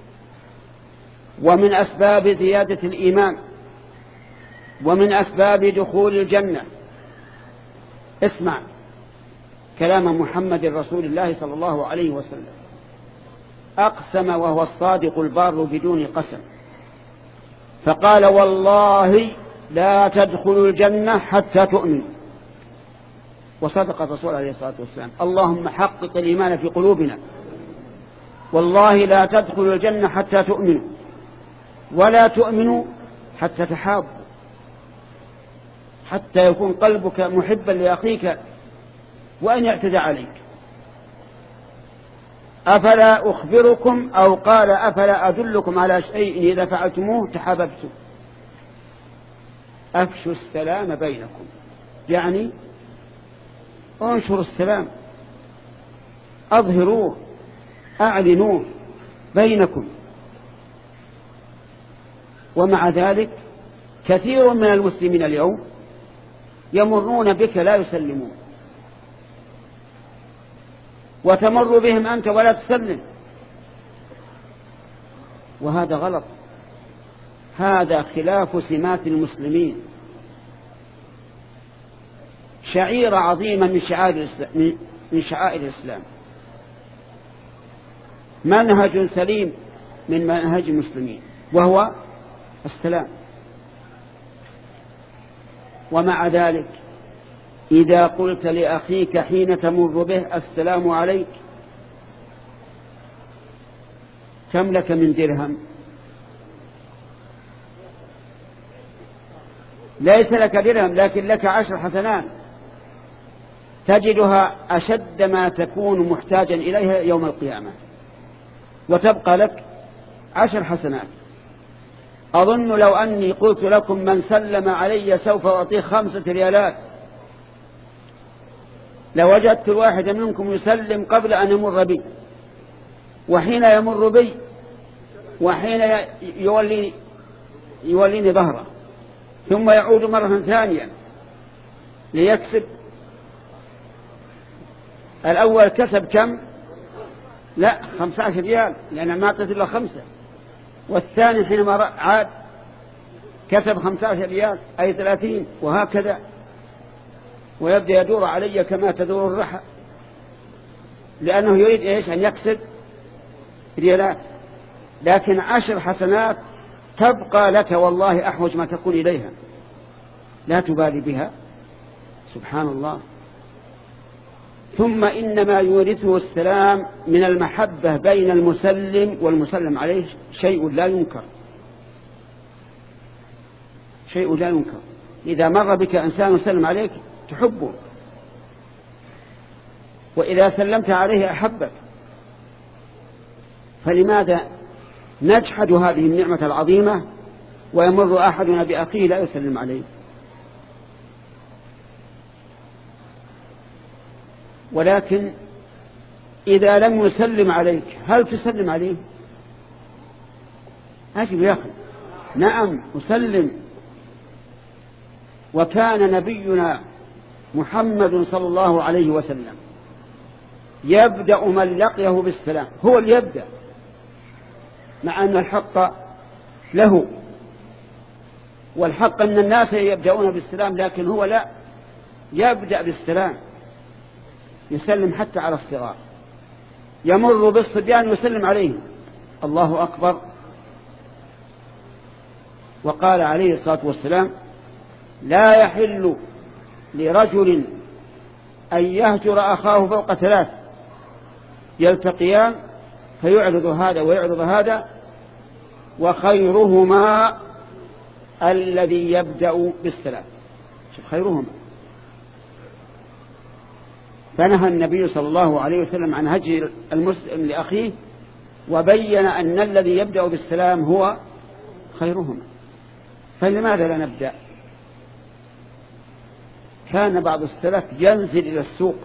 Speaker 1: ومن أسباب زيادة الإيمان ومن أسباب دخول الجنة. اسمع كلام محمد رسول الله صلى الله عليه وسلم، أقسم وهو الصادق البار بدون قسم، فقال والله لا تدخلوا الجنة حتى تؤمنوا. وصدق الرسول عليه الصلاة والسلام. اللهم حقق الإيمان في قلوبنا. والله لا تدخلوا الجنة حتى تؤمنوا، ولا تؤمنوا حتى تحابوا، حتى يكون قلبك محبا لأخيك وأن يعتدى عليك. أفلا أخبركم أو قال أفلا أدلكم على شيء إذا فعلتموه تحاببتم. أفشوا السلام بينكم، يعني انشروا السلام، أظهروه، أعلنوه بينكم. ومع ذلك كثير من المسلمين اليوم يمرون بك لا يسلمون، وتمر بهم أنت ولا تسلم، وهذا غلط. هذا خلاف سمات المسلمين. شعيرة عظيمة من شعائر من شعائر الإسلام، منهج سليم من منهج المسلمين، وهو السلام. ومع ذلك إذا قلت لأخيك حين تمر به السلام عليك كم لك من درهم؟ ليس لك درهم، لكن لك عشر حسنات تجدها أشد ما تكون محتاجا إليها يوم القيامة، وتبقى لك عشر حسنات. أظن لو أني قلت لكم من سلم علي سوف أعطيه خمسة ريالات لوجدت الواحد منكم يسلم قبل أن يمر بي، وحين يمر بي وحين يولي يوليني ظهره ثم يعود مرة ثانية ليكسب. الأول كسب كم؟ لا خمسة عشر ريال، لأن ما أعطيت إلا خمسة. والثاني حينما عاد كسب خمسة عشر ريال أي ثلاثين، وهكذا، ويبدأ يدور علي كما تدور الرحى، لأنه يريد إيش؟ أن يكسب ريالات. لكن عشر حسنات تبقى لك والله أحوج ما تكون إليها، لا تبالي بها. سبحان الله. ثم إنما يورثه السلام من المحبة بين المسلم والمسلم عليه شيء لا ينكر، شيء لا ينكر. إذا مر بك إنسان يسلم عليك تحبه، وإذا سلمت عليه أحبك. فلماذا نجحد هذه النعمة العظيمة ويمر أحدنا بأخيه لا يسلم عليه؟ ولكن إذا لم يسلم عليك هل تسلم عليه؟ أجب يا أخي. نعم أسلم. وكان نبينا محمد صلى الله عليه وسلم يبدأ من لقيه بالسلام، هو اللي يبدأ، مع أن الحق له، والحق أن الناس يبدأون بالسلام، لكن هو لا، يبدأ بالسلام، يسلم حتى على الصغار، يمر بالصبيان يسلم عليهم. الله أكبر. وقال عليه الصلاة والسلام لا يحل لرجل أن يهجر أخاه فوق ثلاث يلتقيان فيعرض هذا ويعرض هذا، وخيرهما الذي يبدأ بالسلام. شوف خيرهما. فنهى النبي صلى الله عليه وسلم عن هجر المسلم لأخيه، وبين أن الذي يبدأ بالسلام هو خيرهما. فلماذا لا نبدأ؟ كان بعض السلف ينزل إلى السوق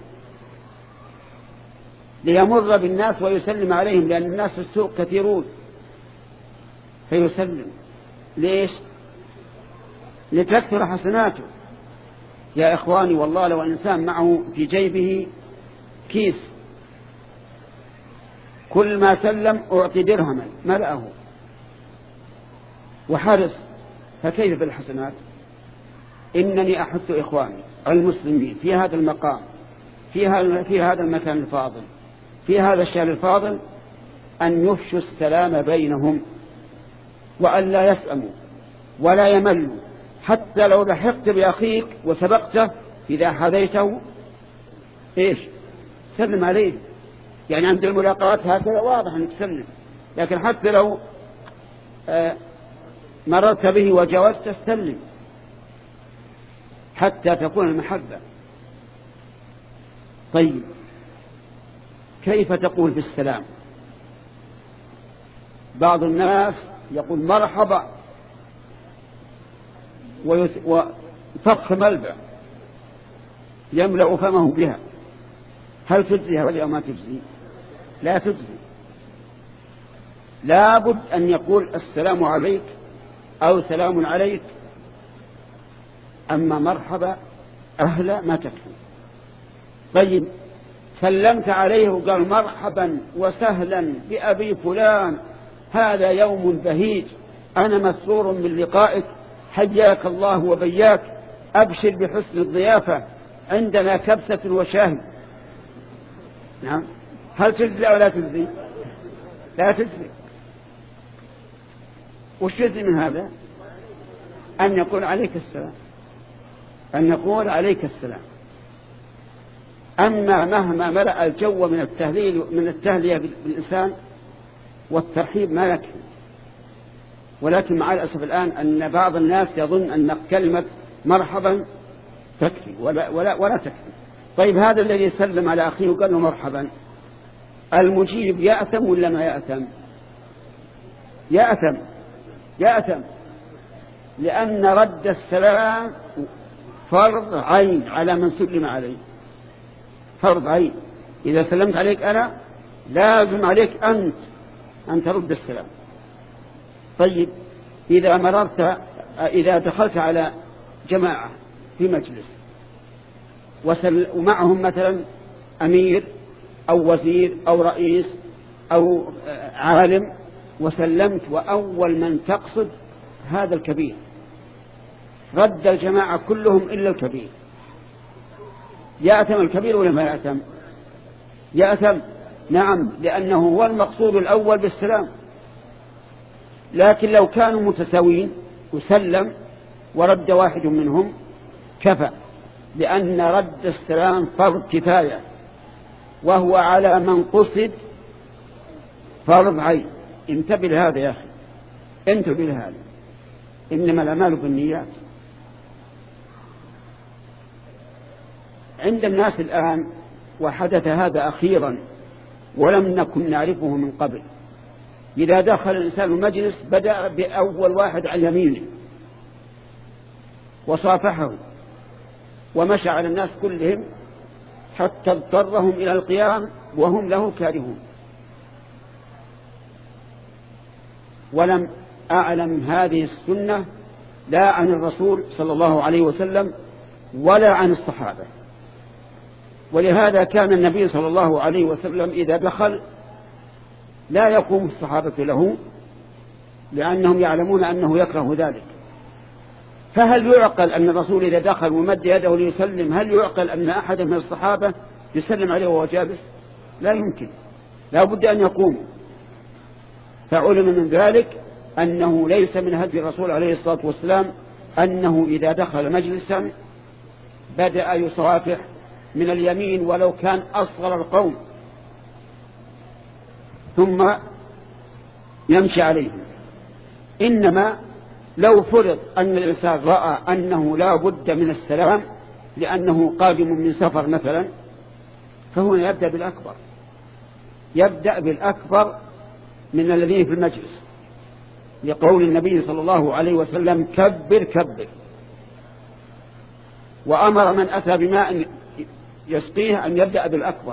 Speaker 1: ليمر بالناس ويسلم عليهم، لأن الناس في السوق كثيرون، فيسلم. ليش؟ لتكثر حسناته. يا إخواني والله لو إنسان معه في جيبه كيس كل ما سلم أعطي درهما ملأه وحرص، فكيف بالحسنات؟ إنني أحث إخواني المسلمين في هذا المقام، في هذا في هذا المكان الفاضل، في هذا الشهر الفاضل، أن يفشوا السلام بينهم، وأن لا يسأموا ولا يملوا. حتى لو لحقت بأخيك وسبقته إذا حذيته إيش؟ سلم عليه. يعني عند الملاقات هكذا واضح أن تسلم، لكن حتى لو آه مررت به وجاوزت سلم حتى تكون المحبة. طيب كيف تقول بالسلام؟ بعض الناس يقول مرحبا وفخ ملبع يملأ فمه بها. هل تجزي ولا ما تجزي؟ لا تجزي. لا بد أن يقول السلام عليك أو سلام عليك. أما مرحبا أهلا ما تكفي. طيب سلمت عليه وقال مرحبا وسهلا بأبي فلان، هذا يوم بهيج، أنا مسرور من لقائك، حياك الله وبياك، أبشر بحسن الضيافة، عندنا كبسة وشاهي. نعم. هل تجزي أو لا تجزي؟ لا تجزي. وش يجزي من هذا؟ أن يقول عليك السلام، أن يقول عليك السلام. أما مهما ملأ الجو من التهليل من التهلية بالإنسان والترحيب ما يكفي. ولكن مع الأسف الآن أن بعض الناس يظن أن كلمة مرحبا تكفي ولا, ولا, ولا تكفي. طيب هذا الذي سلم على أخيه وقال له مرحبا، المجيب يأثم ولا ما يأثم؟ يأثم يأثم لأن رد السلام فرض عين على من سلم عليه، فرض عين. إذا سلمت عليك أنا لازم عليك أنت أن ترد السلام. طيب إذا مررت إذا دخلت على جماعة في مجلس ومعهم مثلا أمير أو وزير أو رئيس أو عالم وسلمت، وأول من تقصد هذا الكبير، رد الجماعة كلهم إلا الكبير، يأثم الكبير ولا ما يأثم؟ يأثم. نعم، لأنه هو المقصود الأول بالسلام. لكن لو كانوا متساوين وسلم ورد واحد منهم كفى، لأن رد السلام فرض كفاية، وهو على من قصد فرض عين. انتبه لهذا يا أخي، انتبه لهذا، إنما الأعمال بالنيات. عند الناس الآن، وحدث هذا أخيرا ولم نكن نعرفه من قبل، إذا دخل الإنسان المجلس بدأ بأول واحد عن يمينه وصافحه ومشى على الناس كلهم حتى اضطرهم إلى القيام وهم له كارهون. ولم أعلم هذه السنة لا عن الرسول صلى الله عليه وسلم ولا عن الصحابة. ولهذا كان النبي صلى الله عليه وسلم إذا دخل لا يقوم الصحابة له، لأنهم يعلمون أنه يكره ذلك. فهل يعقل أن الرسول إذا دخل ومد يده ليسلم، هل يعقل أن أحد من الصحابة يسلم عليه وهو جالس؟ لا يمكن، لا بد أن يقوم. فعلم من ذلك أنه ليس من هدي الرسول عليه الصلاة والسلام أنه إذا دخل مجلسا بدأ يصافح من اليمين ولو كان أصغر القوم، ثم يمشي عليهم. إنما لو فرض أن الإنسان رأى أنه لا بد من السلام لأنه قادم من سفر مثلا، فهنا يبدأ بالأكبر، يبدأ بالأكبر من الذين في المجلس، لقول النبي صلى الله عليه وسلم كبر كبر، وأمر من أتى بماء يسقيه أن يبدأ بالأكبر،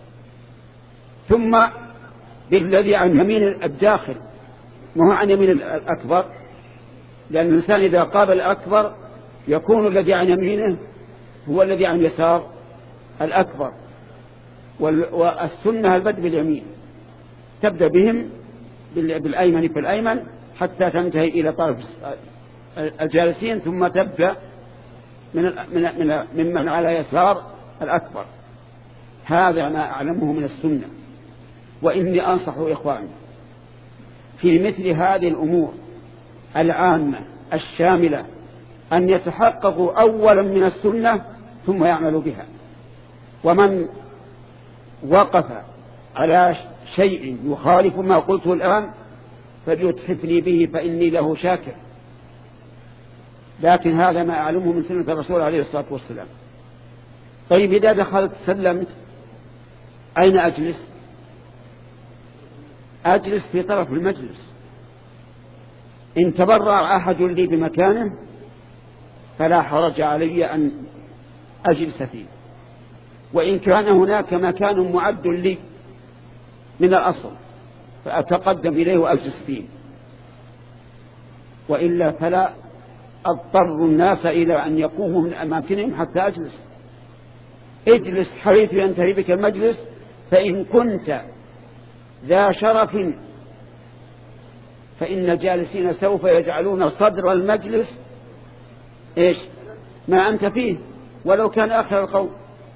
Speaker 1: ثم بالذي عن يمين الداخل، وهو عن يمين الأكبر، لأن الإنسان إذا قابل الأكبر يكون الذي عن يمينه هو الذي عن يسار الأكبر، والسنة البدء باليمين، تبدأ بهم بالأيمن في الأيمن حتى تنتهي إلى طرف الجالسين، ثم تبدأ من من ممن على يسار الأكبر. هذا ما أعلمه من السنة. وإني أنصح إخواني في مثل هذه الأمور العامة الشاملة أن يتحققوا أولا من السنة ثم يعملوا بها. ومن وقف على شيء يخالف ما قلته الآن فليتحفني به فإني له شاكر، لكن هذا ما أعلمه من سنة الرسول عليه الصلاة والسلام. طيب إذا دخلت سلمت أين أجلس؟ أجلس في طرف المجلس. إن تبرع أحد لي بمكانه فلا حرج علي أن أجلس فيه، وإن كان هناك مكان معد لي من الأصل فأتقدم إليه وأجلس فيه، وإلا فلا أضطر الناس إلى أن يقوموا من أماكنهم حتى أجلس. اجلس حيث ينتهي بك المجلس، فإن كنت ذا شرف فإن الجالسين سوف يجعلون صدر المجلس إيش ما أنت فيه ولو كان آخر القوم.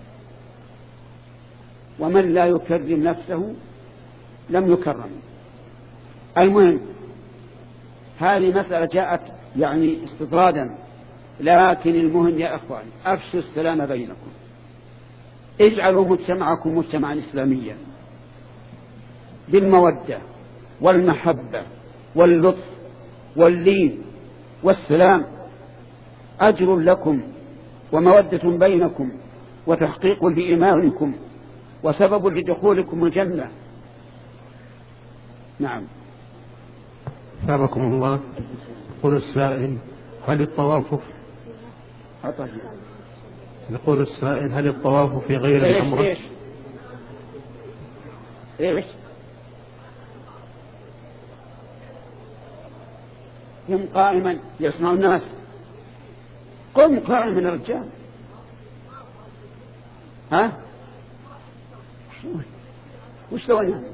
Speaker 1: ومن لا يكرم نفسه لم يكرم. المهم هذه مسألة جاءت يعني استطرادا، لكن المهم يا أخوان أفشوا السلام بينكم، اجعلوا مجتمعكم مجتمعا إسلاميا بالمودة والمحبة واللطف واللين والسلام، أجر لكم ومودة بينكم وتحقيق لإيمانكم وسبب لدخولكم الجنة. نعم.
Speaker 3: ثابكم الله. يقول السائل هل الطواف يقول السائل هل الطواف في غير العمرة؟
Speaker 1: إيش إيش قم قائما يسمع الناس، قم قائما من الرجال. ها وش لو أنا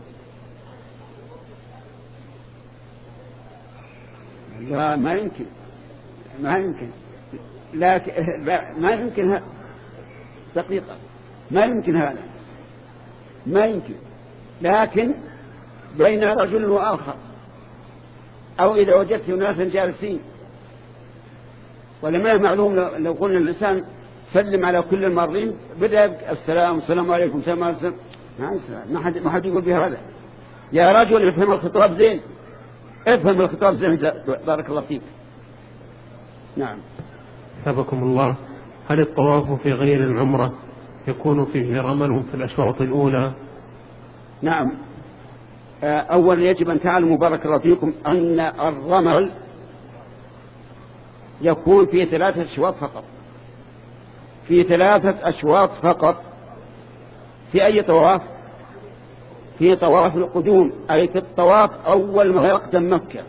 Speaker 1: لا ما يمكن ما يمكن لكن ما يمكن دقيقة ما يمكن هذا ما يمكن، لكن بين رجل وآخر، أو إذا وجدت ناسا جالسين. ولما معلوم لو قلنا الإنسان سلم على كل المارين بدأ السلام السلام عليكم السلام عليكم ما حد ما حد يقول بها هذا. يا رجل افهم الخطاب زين، افهم الخطاب زين بارك الله فيك. نعم.
Speaker 3: حفظكم الله. هل الطواف في غير العمرة يكون فيه رمل في الأشواط الأولى؟
Speaker 1: نعم. أولا يجب أن تعلموا بارك الله فيكم أن الرمل يكون في ثلاثة أشواط فقط، في ثلاثة أشواط فقط. في أي طواف؟ في طواف القدوم، أي في الطواف أول ما يقدم مكة.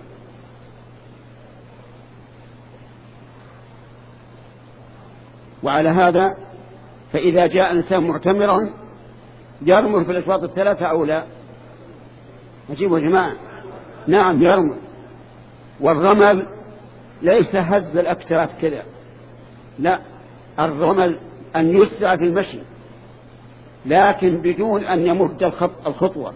Speaker 1: وعلى هذا فإذا جاء إنسان معتمرا يرمل في الأشواط الثلاثة أو لا؟ أجيبوا يا جماعة. نعم يرمل. والرمل ليس هز الأكتاف كذا، لا، الرمل أن يسرع في المشي لكن بدون أن يمد الخطوة،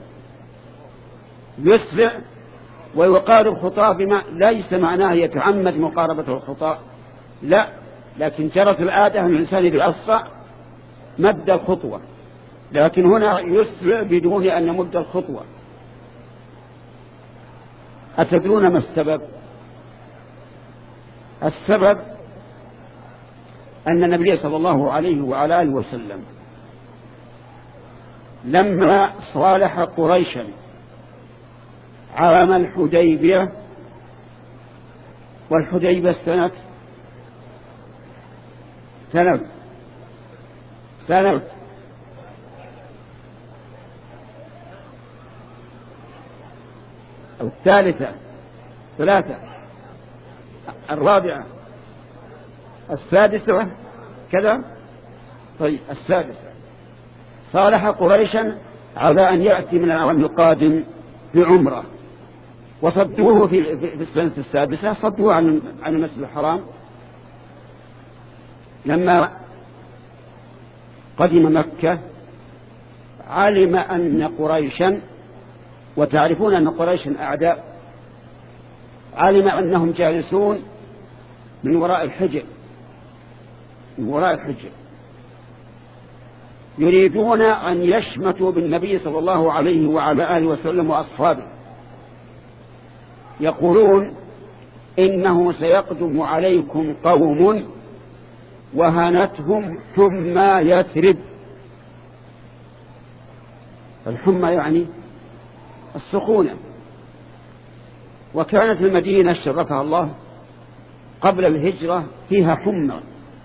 Speaker 1: يسرع ويقارب خطاه بما ليس معناه يتعمد مقاربة الخطاة، لا، لكن جرت العادة أن الإنسان إذا أسرع مد الخطوة، لكن هنا يسرع بدون أن يمد الخطوة. أتدرون ما السبب؟ السبب أن النبي صلى الله عليه وعلى آله وسلم لما صالح قريشا عام الحديبية، والحديبية سنة سنة سنة أو الثالثة ثلاثة الرابعة السادسة كذا. طيب السادسة صالح قريشا على أن يأتي من العام القادم بعمرة، وصدوه في, في السنة السادسة، صدوه عن عن المسجد الحرام. لما قدم مكة علم أن قريشا، وتعرفون أن قريشا أعداء، علم أنهم جالسون من وراء الحجر، من وراء الحجر يريدون أن يشمتوا بالنبي صلى الله عليه وعلى آله وسلم وأصحابه، يقولون إنه سيقدم عليكم قوم وهنتهم حمى يثرب. الحمى يعني السخونة، وكانت المدينة شرفها الله قبل الهجرة فيها حمى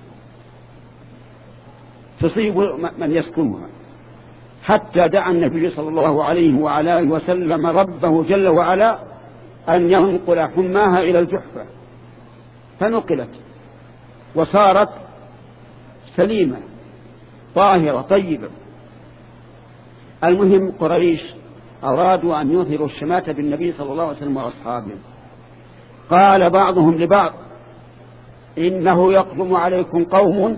Speaker 1: تصيب من يسكنها، حتى دعا النبي صلى الله عليه وعلى آله وسلم ربه جل وعلا أن ينقل حماها إلى الجحفة، فنقلت وصارت سليمة طاهرة طيبة. المهم قريش أرادوا أن يظهروا الشماتة بالنبي صلى الله عليه وسلم وأصحابه. قال بعضهم لبعض إنه يقدم عليكم قوم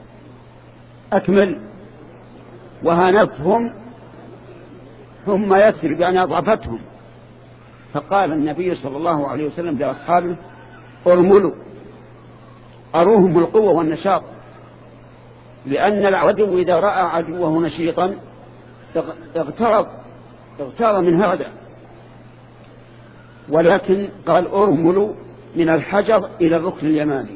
Speaker 1: أكمل وهنتهم ثم يثرب، يعني أضعفتهم. فقال النبي صلى الله عليه وسلم لأصحابه ارملوا، أروهم القوة والنشاط، لأن العدو إذا رأى عدوه نشيطا اغترب اغتر من هذا. ولكن قال ارملوا من الحجر إلى الركن اليماني،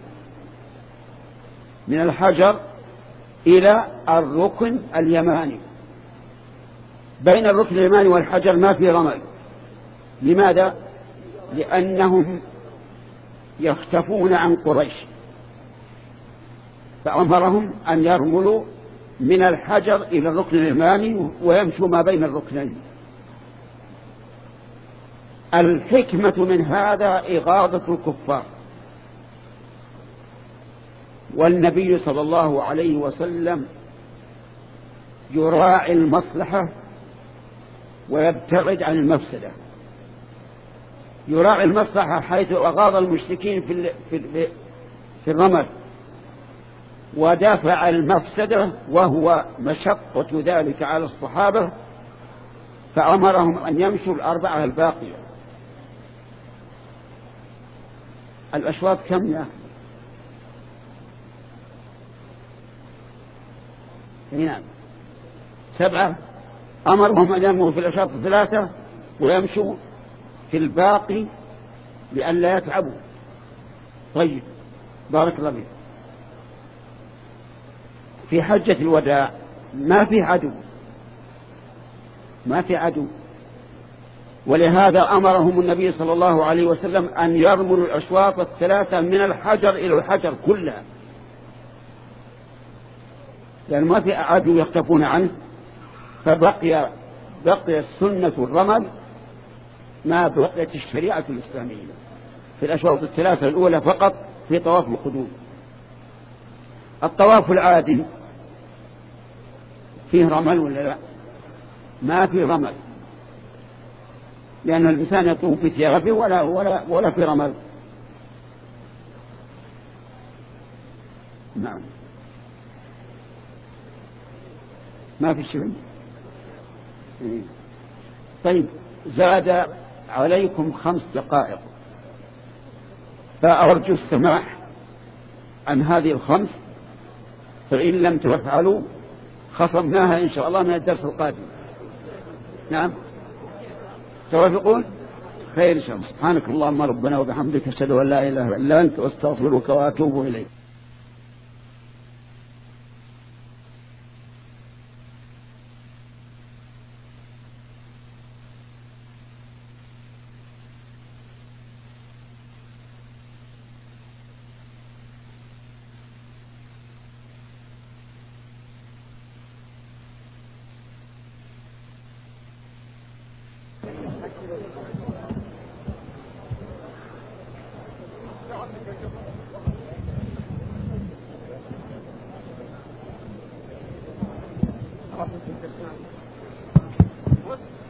Speaker 1: من الحجر إلى الركن اليماني. بين الركن اليماني والحجر ما في رمل. لماذا؟ لأنهم يختفون عن قريش، فأمرهم أن يرملوا من الحجر إلى الركن اليماني ويمشوا ما بين الركنين. الحكمة من هذا إغاظة الكفار، والنبي صلى الله عليه وسلم يراعي المصلحة ويبتعد عن المفسدة. يراعي المصلحة حيث أغاظ المشركين في في في الرمل، ودافع المفسدة وهو مشقة ذلك على الصحابة، فأمرهم أن يمشوا الأربعة الباقية. الأشواط كم يا نعم سبعة. أمرهم أن يمشوا في الأشواط ثلاثة ويمشوا في الباقي لئلا يتعبوا. طيب بارك الله فيك. في حجة الوداع ما في عدو، ما في عدو، ولهذا أمرهم النبي صلى الله عليه وسلم أن يرملوا الأشواط الثلاثة من الحجر إلى الحجر كلها، لأن ما في عدو يختفون عنه. فبقي بقي السنة الرمل ما بقيت الشريعة الإسلامية في الأشواط الثلاثة الأولى فقط في طواف القدوم. الطواف العادي فيه رمل ولا لا؟ ما في رمل، لأن الإنسان يطوف في ثيابه ولا ولا ولا في رمل. نعم ما في شيء. طيب زاد عليكم خمس دقائق، فأرجو السماح
Speaker 4: عن هذه الخمس، فإن لم تفعلوا خصمناها إن شاء الله من الدرس القادم. نعم توافقون؟ خير إن شاء الله. سبحانك اللهم ربنا وبحمدك أشهد أن لا إله إلا أنت واستغفرك وأتوب إليك.
Speaker 2: What?